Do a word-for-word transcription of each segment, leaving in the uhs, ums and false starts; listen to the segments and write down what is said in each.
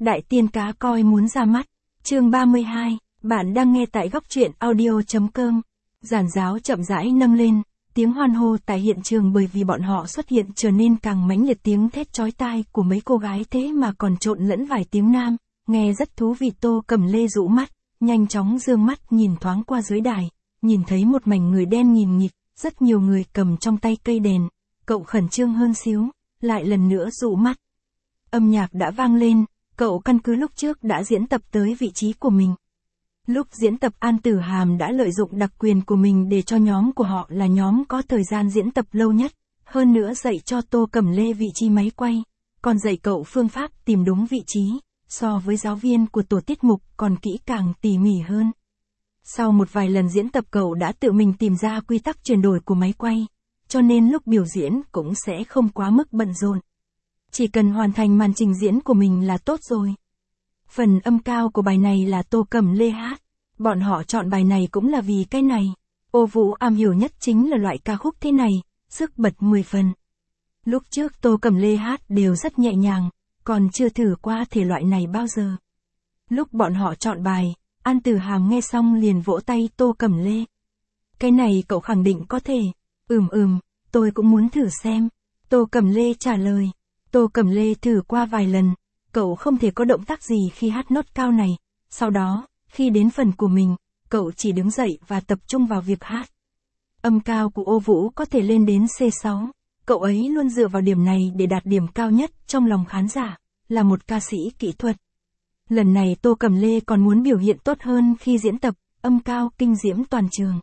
Đại tiên cá coi muốn ra mắt. Chương ba mươi hai, bạn đang nghe tại góc truyện audio.com. Giàn giáo chậm rãi nâng lên, tiếng hoan hô tại hiện trường bởi vì bọn họ xuất hiện trở nên càng mãnh liệt, tiếng thét chói tai của mấy cô gái thế mà còn trộn lẫn vài tiếng nam, nghe rất thú vị. Tô Cẩm Lê rũ mắt, nhanh chóng dương mắt nhìn thoáng qua dưới đài, nhìn thấy một mảnh người đen nghìn nghịt, rất nhiều người cầm trong tay cây đèn, cậu khẩn trương hơn xíu, lại lần nữa rũ mắt. Âm nhạc đã vang lên, cậu căn cứ lúc trước đã diễn tập tới vị trí của mình. Lúc diễn tập, An Tử Hàm đã lợi dụng đặc quyền của mình để cho nhóm của họ là nhóm có thời gian diễn tập lâu nhất, hơn nữa dạy cho Tô Cẩm Lê vị trí máy quay, còn dạy cậu phương pháp tìm đúng vị trí, so với giáo viên của tổ tiết mục còn kỹ càng tỉ mỉ hơn. Sau một vài lần diễn tập, cậu đã tự mình tìm ra quy tắc chuyển đổi của máy quay, cho nên lúc biểu diễn cũng sẽ không quá mức bận rộn. Chỉ cần hoàn thành màn trình diễn của mình là tốt rồi. Phần âm cao của bài này là Tô Cẩm Lê hát. Bọn họ chọn bài này cũng là vì cái này. Ô Vũ am hiểu nhất chính là loại ca khúc thế này, sức bật mười phần. Lúc trước Tô Cẩm Lê hát đều rất nhẹ nhàng, còn chưa thử qua thể loại này bao giờ. Lúc bọn họ chọn bài, An Tử Hàm nghe xong liền vỗ tay Tô Cẩm Lê. Cái này cậu khẳng định có thể. Ừm ừm, tôi cũng muốn thử xem. Tô Cẩm Lê trả lời. Tô Cẩm Lê thử qua vài lần, cậu không thể có động tác gì khi hát nốt cao này. Sau đó, khi đến phần của mình, cậu chỉ đứng dậy và tập trung vào việc hát. Âm cao của Ô Vũ có thể lên đến xê sáu, cậu ấy luôn dựa vào điểm này để đạt điểm cao nhất trong lòng khán giả, là một ca sĩ kỹ thuật. Lần này Tô Cẩm Lê còn muốn biểu hiện tốt hơn khi diễn tập, âm cao kinh diễm toàn trường.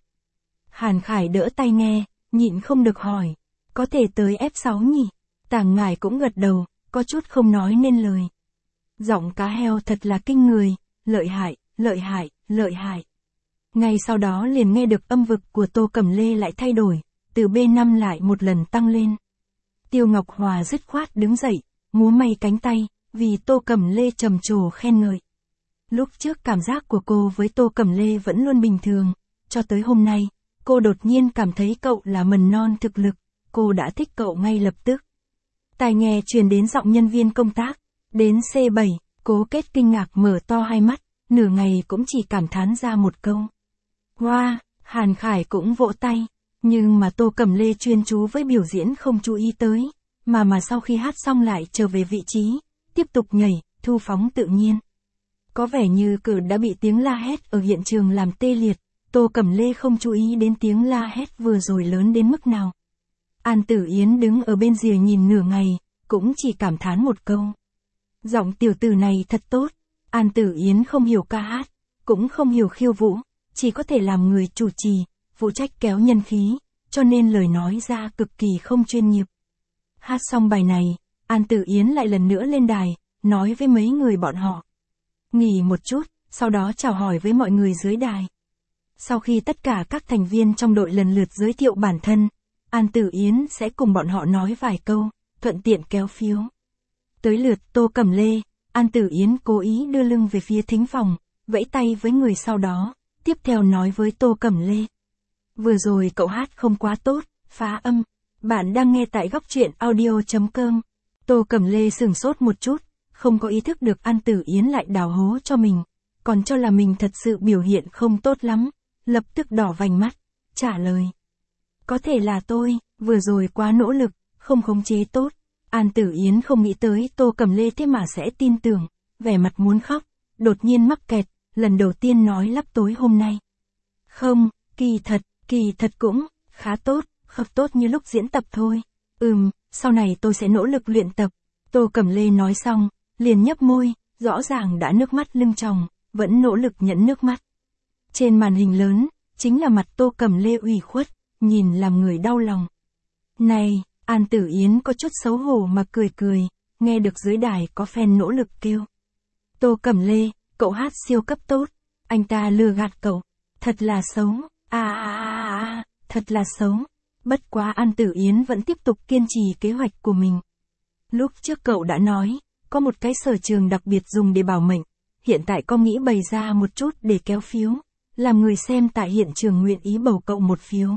Hàn Khải đỡ tai nghe, nhịn không được hỏi, có thể tới ép sáu nhỉ? Tàng Ngải cũng gật đầu, có chút không nói nên lời. Giọng cá heo thật là kinh người, lợi hại, lợi hại, lợi hại. Ngay sau đó liền nghe được âm vực của Tô Cẩm Lê lại thay đổi, từ bê năm lại một lần tăng lên. Tiêu Ngọc Hòa dứt khoát đứng dậy, múa may cánh tay, vì Tô Cẩm Lê trầm trồ khen ngợi. Lúc trước cảm giác của cô với Tô Cẩm Lê vẫn luôn bình thường, cho tới hôm nay, cô đột nhiên cảm thấy cậu là mầm non thực lực, cô đã thích cậu ngay lập tức. Tai nghe truyền đến giọng nhân viên công tác, đến xê bảy, Cố Kết kinh ngạc mở to hai mắt, nửa ngày cũng chỉ cảm thán ra một câu. Wow, Hàn Khải cũng vỗ tay, nhưng mà Tô Cẩm Lê chuyên chú với biểu diễn không chú ý tới, mà mà sau khi hát xong lại trở về vị trí, tiếp tục nhảy, thu phóng tự nhiên. Có vẻ như cử đã bị tiếng la hét ở hiện trường làm tê liệt, Tô Cẩm Lê không chú ý đến tiếng la hét vừa rồi lớn đến mức nào. An Tử Yến đứng ở bên rìa nhìn nửa ngày, cũng chỉ cảm thán một câu. Giọng tiểu tử này thật tốt. An Tử Yến không hiểu ca hát, cũng không hiểu khiêu vũ, chỉ có thể làm người chủ trì, phụ trách kéo nhân khí, cho nên lời nói ra cực kỳ không chuyên nghiệp. Hát xong bài này, An Tử Yến lại lần nữa lên đài, nói với mấy người bọn họ. Nghỉ một chút, sau đó chào hỏi với mọi người dưới đài. Sau khi tất cả các thành viên trong đội lần lượt giới thiệu bản thân, An Tử Yến sẽ cùng bọn họ nói vài câu, thuận tiện kéo phiếu. Tới lượt Tô Cẩm Lê, An Tử Yến cố ý đưa lưng về phía thính phòng, vẫy tay với người sau đó, tiếp theo nói với Tô Cẩm Lê. Vừa rồi cậu hát không quá tốt, phá âm. Bạn đang nghe tại góc truyện audio.com. Tô Cẩm Lê sửng sốt một chút, không có ý thức được An Tử Yến lại đào hố cho mình, còn cho là mình thật sự biểu hiện không tốt lắm, lập tức đỏ vành mắt, trả lời. Có thể là tôi, vừa rồi quá nỗ lực, không khống chế tốt. An Tử Yến không nghĩ tới Tô Cẩm Lê thế mà sẽ tin tưởng, vẻ mặt muốn khóc, đột nhiên mắc kẹt, lần đầu tiên nói lắp tối hôm nay. Không, kỳ thật, kỳ thật cũng, khá tốt, không tốt như lúc diễn tập thôi. Ừm, sau này tôi sẽ nỗ lực luyện tập. Tô Cẩm Lê nói xong, liền nhấp môi, rõ ràng đã nước mắt lưng tròng, vẫn nỗ lực nhẫn nước mắt. Trên màn hình lớn, chính là mặt Tô Cẩm Lê ủy khuất, nhìn làm người đau lòng. Này, An Tử Yến có chút xấu hổ mà cười cười, nghe được dưới đài có fan nỗ lực kêu. Tô Cẩm Lê, cậu hát siêu cấp tốt, anh ta lừa gạt cậu, thật là xấu, à à à à, thật là xấu. Bất quá An Tử Yến vẫn tiếp tục kiên trì kế hoạch của mình. Lúc trước cậu đã nói, có một cái sở trường đặc biệt dùng để bảo mệnh, hiện tại có nghĩ bày ra một chút để kéo phiếu, làm người xem tại hiện trường nguyện ý bầu cậu một phiếu.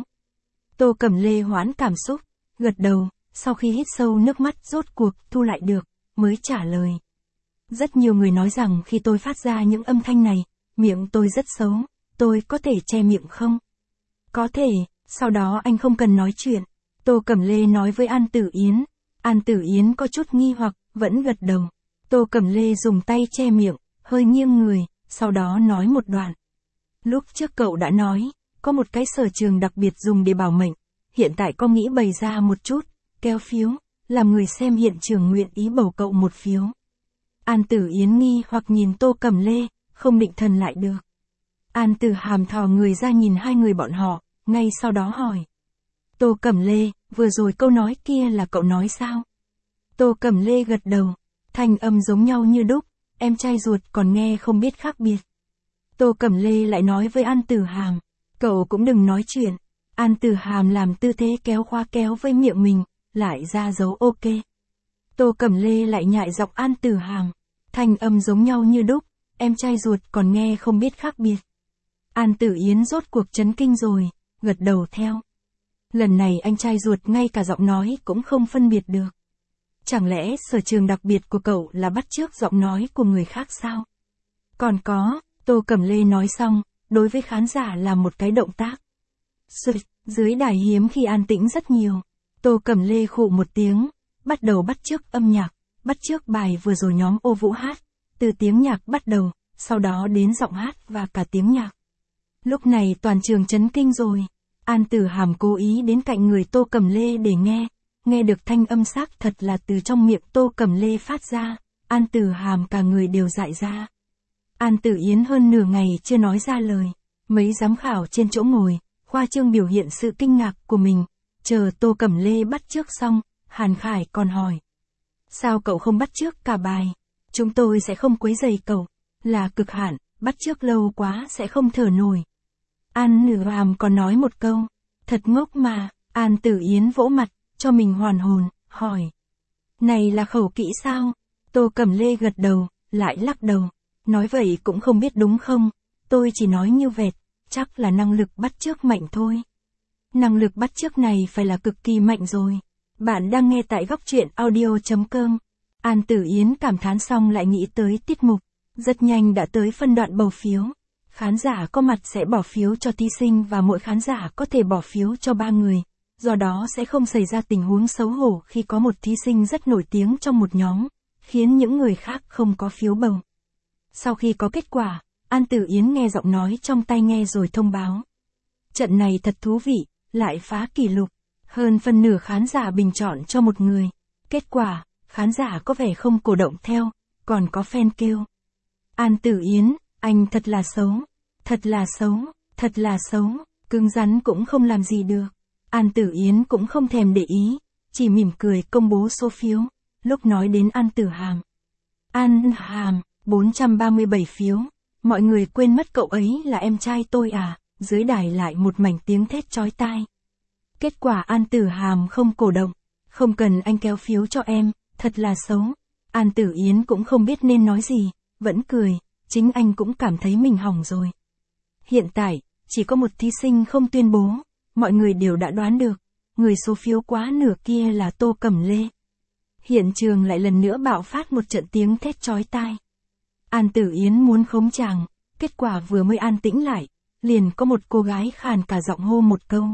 Tô Cẩm Lê hoãn cảm xúc, gật đầu, sau khi hít sâu nước mắt rốt cuộc thu lại được, mới trả lời. Rất nhiều người nói rằng khi tôi phát ra những âm thanh này, miệng tôi rất xấu, tôi có thể che miệng không? Có thể, sau đó anh không cần nói chuyện. Tô Cẩm Lê nói với An Tử Yến. An Tử Yến có chút nghi hoặc, vẫn gật đầu. Tô Cẩm Lê dùng tay che miệng, hơi nghiêng người, sau đó nói một đoạn. Lúc trước cậu đã nói, có một cái sở trường đặc biệt dùng để bảo mệnh. Hiện tại có nghĩ bày ra một chút, kéo phiếu, làm người xem hiện trường nguyện ý bầu cậu một phiếu. An Tử Yến nghi hoặc nhìn Tô Cẩm Lê, không định thần lại được. An Tử Hàm thò người ra nhìn hai người bọn họ, ngay sau đó hỏi. Tô Cẩm Lê, vừa rồi câu nói kia là cậu nói sao? Tô Cẩm Lê gật đầu, thanh âm giống nhau như đúc, em trai ruột còn nghe không biết khác biệt. Tô Cẩm Lê lại nói với An Tử Hàm, cậu cũng đừng nói chuyện. An Tử Hàm làm tư thế kéo khóa kéo với miệng mình, lại ra dấu ok. Tô Cẩm Lê lại nhại giọng An Tử Hàm, thanh âm giống nhau như đúc, em trai ruột còn nghe không biết khác biệt. An Tử Yến rốt cuộc chấn kinh rồi, gật đầu theo. Lần này anh trai ruột ngay cả giọng nói cũng không phân biệt được. Chẳng lẽ sở trường đặc biệt của cậu là bắt chước giọng nói của người khác sao? Còn có, Tô Cẩm Lê nói xong, đối với khán giả làm một cái động tác. Sụt, dưới đài hiếm khi an tĩnh rất nhiều. Tô Cẩm Lê khụ một tiếng, bắt đầu bắt chước âm nhạc, bắt chước bài vừa rồi nhóm Ô Vũ hát, từ tiếng nhạc bắt đầu, sau đó đến giọng hát và cả tiếng nhạc. Lúc này toàn trường chấn kinh rồi. An Tử Hàm cố ý đến cạnh người Tô Cẩm Lê để nghe, nghe được thanh âm xác thật là từ trong miệng Tô Cẩm Lê phát ra, An Tử Hàm cả người đều dại ra. An Tử Yến hơn nửa ngày chưa nói ra lời, mấy giám khảo trên chỗ ngồi, khoa trương biểu hiện sự kinh ngạc của mình, chờ Tô Cẩm Lê bắt chước xong, Hàn Khải còn hỏi. Sao cậu không bắt chước cả bài? Chúng tôi sẽ không quấy rầy cậu, là cực hạn, bắt chước lâu quá sẽ không thở nổi. An Tử Hàm còn nói một câu, thật ngốc mà. An Tử Yến vỗ mặt, cho mình hoàn hồn, hỏi. Này là khẩu kỹ sao? Tô Cẩm Lê gật đầu, lại lắc đầu. Nói vậy cũng không biết đúng không? Tôi chỉ nói như vẹt, chắc là năng lực bắt chước mạnh thôi. Năng lực bắt chước này phải là cực kỳ mạnh rồi. Bạn đang nghe tại góc truyện audio chấm com. An Tử Yến cảm thán xong lại nghĩ tới tiết mục. Rất nhanh đã tới phân đoạn bầu phiếu. Khán giả có mặt sẽ bỏ phiếu cho thí sinh và mỗi khán giả có thể bỏ phiếu cho ba người. Do đó sẽ không xảy ra tình huống xấu hổ khi có một thí sinh rất nổi tiếng trong một nhóm, khiến những người khác không có phiếu bầu. Sau khi có kết quả, An Tử Yến nghe giọng nói trong tai nghe rồi thông báo. Trận này thật thú vị, lại phá kỷ lục. Hơn phân nửa khán giả bình chọn cho một người. Kết quả, khán giả có vẻ không cổ động theo, còn có fan kêu. An Tử Yến, anh thật là xấu, thật là xấu, thật là xấu, cứng rắn cũng không làm gì được. An Tử Yến cũng không thèm để ý, chỉ mỉm cười công bố số phiếu, lúc nói đến An Tử Hàm. An Hàm, bốn trăm ba mươi bảy phiếu, mọi người quên mất cậu ấy là em trai tôi à, dưới đài lại một mảnh tiếng thét chói tai. Kết quả An Tử Hàm không cổ động, không cần anh kéo phiếu cho em, thật là xấu. An Tử Yến cũng không biết nên nói gì, vẫn cười, chính anh cũng cảm thấy mình hỏng rồi. Hiện tại, chỉ có một thí sinh không tuyên bố, mọi người đều đã đoán được, người số phiếu quá nửa kia là Tô Cẩm Lê. Hiện trường lại lần nữa bạo phát một trận tiếng thét chói tai. An Tử Yến muốn khống chàng, kết quả vừa mới an tĩnh lại, liền có một cô gái khàn cả giọng hô một câu.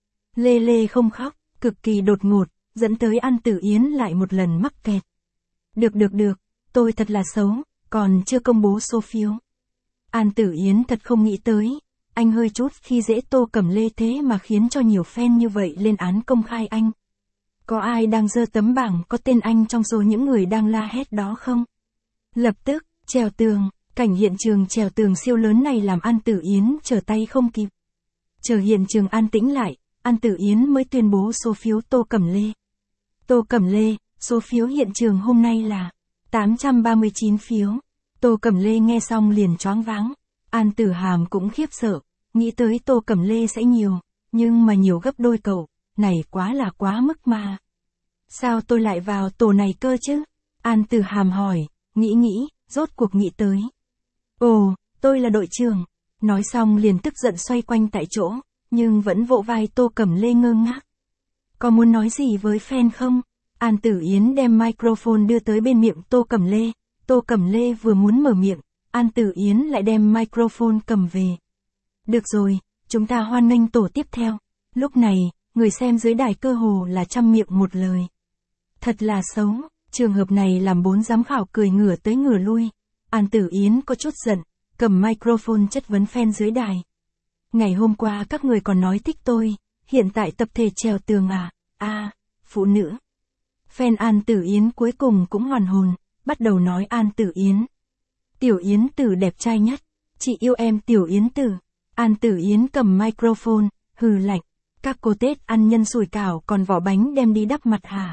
Lê Lê không khóc, cực kỳ đột ngột, dẫn tới An Tử Yến lại một lần mắc kẹt. Được được được, tôi thật là xấu, còn chưa công bố số phiếu. An Tử Yến thật không nghĩ tới, anh hơi chút khi dễ Tô Cẩm Lê thế mà khiến cho nhiều fan như vậy lên án công khai anh. Có ai đang giơ tấm bảng có tên anh trong số những người đang la hét đó không? Lập tức, trèo tường, cảnh hiện trường trèo tường siêu lớn này làm An Tử Yến trở tay không kịp. Chờ hiện trường an tĩnh lại, An Tử Yến mới tuyên bố số phiếu Tô Cẩm Lê. Tô Cẩm Lê, số phiếu hiện trường hôm nay là tám trăm ba mươi chín phiếu. Tô Cẩm Lê nghe xong liền choáng váng. An Tử Hàm cũng khiếp sợ, nghĩ tới Tô Cẩm Lê sẽ nhiều, nhưng mà nhiều gấp đôi cậu, này quá là quá mức mà. Sao tôi lại vào tổ này cơ chứ? An Tử Hàm hỏi, nghĩ nghĩ, rốt cuộc nghĩ tới. Ồ, tôi là đội trưởng. Nói xong liền tức giận xoay quanh tại chỗ, nhưng vẫn vỗ vai Tô Cẩm Lê ngơ ngác. Có muốn nói gì với fan không? An Tử Yến đem microphone đưa tới bên miệng Tô Cẩm Lê, Tô Cẩm Lê vừa muốn mở miệng, An Tử Yến lại đem microphone cầm về. Được rồi, chúng ta hoan nghênh tổ tiếp theo. Lúc này, người xem dưới đài cơ hồ là trăm miệng một lời. Thật là xấu, trường hợp này làm bốn giám khảo cười ngửa tới ngửa lui. An Tử Yến có chút giận, cầm microphone chất vấn fan dưới đài. Ngày hôm qua các người còn nói thích tôi, hiện tại tập thể trèo tường à, a à, phụ nữ. Fan An Tử Yến cuối cùng cũng hoàn hồn, bắt đầu nói An Tử Yến. Tiểu Yến Tử đẹp trai nhất, chị yêu em Tiểu Yến Tử. An Tử Yến cầm microphone, hừ lạnh. Các cô Tết ăn nhân sủi cảo còn vỏ bánh đem đi đắp mặt hả?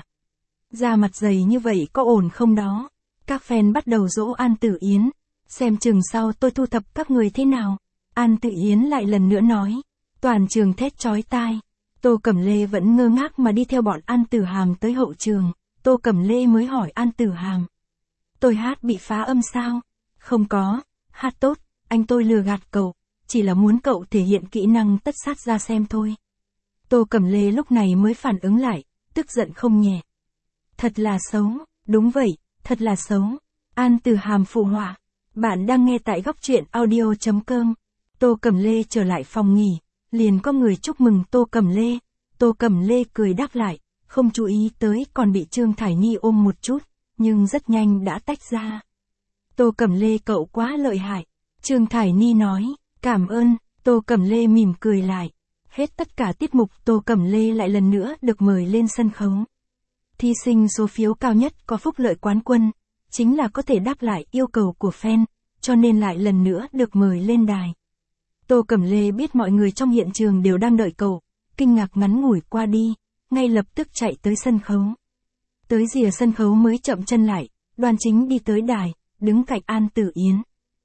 Da mặt dày như vậy có ổn không đó? Các fan bắt đầu dỗ An Tử Yến. Xem chừng sau tôi thu thập các người thế nào? An Tử Yến lại lần nữa nói. Toàn trường thét chói tai. Tô Cẩm Lê vẫn ngơ ngác mà đi theo bọn An Tử Hàm tới hậu trường. Tô Cẩm Lê mới hỏi An Tử Hàm. Tôi hát bị phá âm sao? Không có, hát tốt, anh tôi lừa gạt cậu. Chỉ là muốn cậu thể hiện kỹ năng tất sát ra xem thôi. Tô Cẩm Lê lúc này mới phản ứng lại, tức giận không nhẹ. Thật là xấu, đúng vậy, thật là xấu. An Tử Hàm phụ họa. Bạn đang nghe tại góc truyện audio chấm com. Tô Cẩm Lê trở lại phòng nghỉ, liền có người chúc mừng Tô Cẩm Lê. Tô Cẩm Lê cười đáp lại, không chú ý tới còn bị Trương Thải Nhi ôm một chút, nhưng rất nhanh đã tách ra. Tô Cẩm Lê cậu quá lợi hại. Trương Thải Nhi nói, cảm ơn. Tô Cẩm Lê mỉm cười lại. Hết tất cả tiết mục Tô Cẩm Lê lại lần nữa được mời lên sân khấu. Thí sinh số phiếu cao nhất có phúc lợi quán quân, chính là có thể đáp lại yêu cầu của fan, cho nên lại lần nữa được mời lên đài. Tô Cẩm Lê biết mọi người trong hiện trường đều đang đợi cậu, kinh ngạc ngắn ngủi qua đi, ngay lập tức chạy tới sân khấu. Tới rìa sân khấu mới chậm chân lại, Đoàn Chính đi tới đài, đứng cạnh An Tử Yến.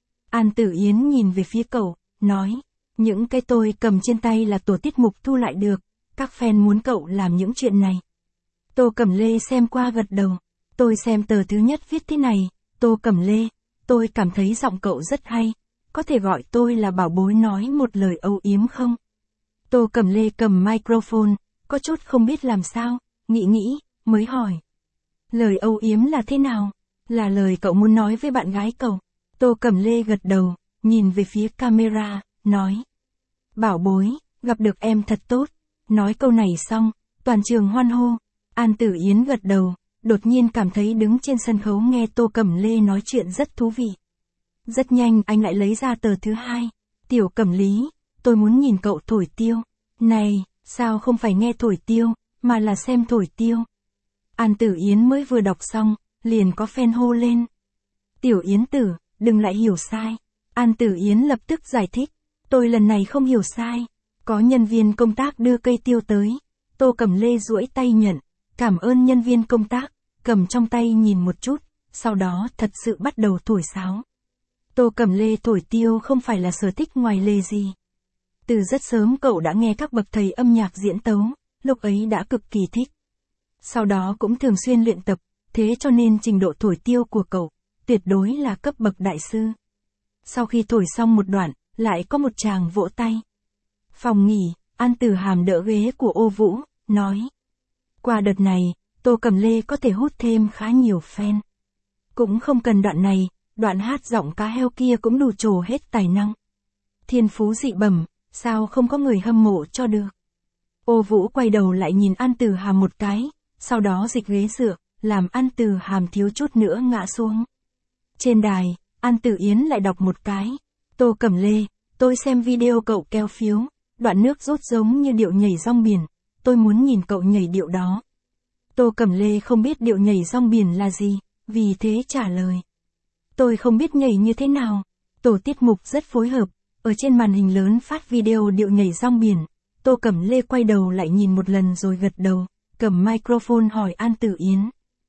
An Tử Yến nhìn về phía cậu, nói, những cái tôi cầm trên tay là tổ tiết mục thu lại được, các fan muốn cậu làm những chuyện này. Tô Cẩm Lê xem qua gật đầu, tôi xem tờ thứ nhất viết thế này, Tô Cẩm Lê, tôi cảm thấy giọng cậu rất hay, có thể gọi tôi là bảo bối nói một lời âu yếm không? Tô Cẩm Lê cầm microphone, có chút không biết làm sao, nghĩ nghĩ, mới hỏi. Lời âu yếm là thế nào? Là lời cậu muốn nói với bạn gái cậu. Tô Cẩm Lê gật đầu, nhìn về phía camera, nói. Bảo bối, gặp được em thật tốt. Nói câu này xong, toàn trường hoan hô. An Tử Yến gật đầu, đột nhiên cảm thấy đứng trên sân khấu nghe Tô Cẩm Lê nói chuyện rất thú vị. Rất nhanh anh lại lấy ra tờ thứ hai. Tiểu Cẩm Lý, tôi muốn nhìn cậu thổi tiêu. Này, sao không phải nghe thổi tiêu, mà là xem thổi tiêu. An Tử Yến mới vừa đọc xong, liền có fan hô lên. Tiểu Yến Tử, đừng lại hiểu sai. An Tử Yến lập tức giải thích. Tôi lần này không hiểu sai. Có nhân viên công tác đưa cây tiêu tới. Tô Cẩm Lê duỗi tay nhận. Cảm ơn nhân viên công tác. Cầm trong tay nhìn một chút. Sau đó thật sự bắt đầu thổi sáo. Tô Cẩm Lê thổi tiêu không phải là sở thích ngoài lề gì. Từ rất sớm cậu đã nghe các bậc thầy âm nhạc diễn tấu. Lúc ấy đã cực kỳ thích. Sau đó cũng thường xuyên luyện tập. Thế cho nên trình độ thổi tiêu của cậu tuyệt đối là cấp bậc đại sư. Sau khi thổi xong một đoạn, lại có một chàng vỗ tay. Phòng nghỉ, An Tử Hàm đỡ ghế của Ô Vũ, nói. Qua đợt này, Tô Cẩm Lê có thể hút thêm khá nhiều fan. Cũng không cần đoạn này, đoạn hát giọng cá heo kia cũng đủ trổ hết tài năng. Thiên phú dị bẩm, sao không có người hâm mộ cho được. Ô Vũ quay đầu lại nhìn An Tử Hàm một cái, sau đó dịch ghế dựa, làm An Tử Hàm thiếu chút nữa ngã xuống. Trên đài, An Tử Yến lại đọc một cái. Tô Cẩm Lê, tôi xem video cậu keo phiếu, đoạn nước rút giống như điệu nhảy rong biển, tôi muốn nhìn cậu nhảy điệu đó. Tô Cẩm Lê không biết điệu nhảy rong biển là gì, vì thế trả lời. Tôi không biết nhảy như thế nào. Tổ tiết mục rất phối hợp, ở trên màn hình lớn phát video điệu nhảy rong biển. Tô Cẩm Lê quay đầu lại nhìn một lần rồi gật đầu, cầm microphone hỏi An Tử Yến.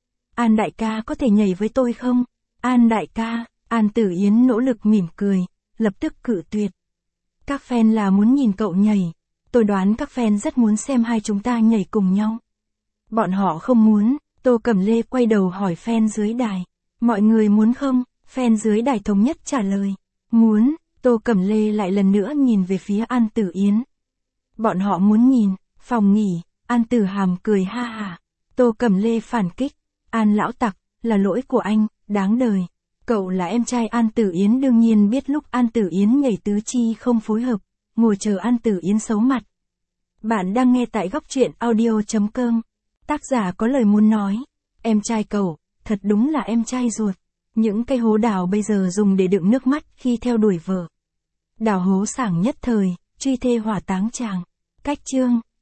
An đại ca có thể nhảy với tôi không? An đại ca, An Tử Yến nỗ lực mỉm cười, lập tức cự tuyệt. Các fan là muốn nhìn cậu nhảy. Tôi đoán các fan rất muốn xem hai chúng ta nhảy cùng nhau. Bọn họ không muốn. Tô Cẩm Lê quay đầu hỏi fan dưới đài. Mọi người muốn không? Fan dưới đài thống nhất trả lời. Muốn. Tô Cẩm Lê lại lần nữa nhìn về phía An Tử Yến. Bọn họ muốn nhìn. Phòng nghỉ. An Tử Hàm cười ha hả. Tô Cẩm Lê phản kích. An lão tặc, là lỗi của anh, đáng đời. Cậu là em trai An Tử Yến đương nhiên biết lúc An Tử Yến nhảy tứ chi không phối hợp, ngồi chờ An Tử Yến xấu mặt. Bạn đang nghe tại góc truyện audio.com. Tác giả có lời muốn nói. Em trai cậu, thật đúng là em trai ruột. Những cây hố đào bây giờ dùng để đựng nước mắt khi theo đuổi vợ. Đào hố sảng nhất thời, truy thê hỏa táng chàng. Cách chương.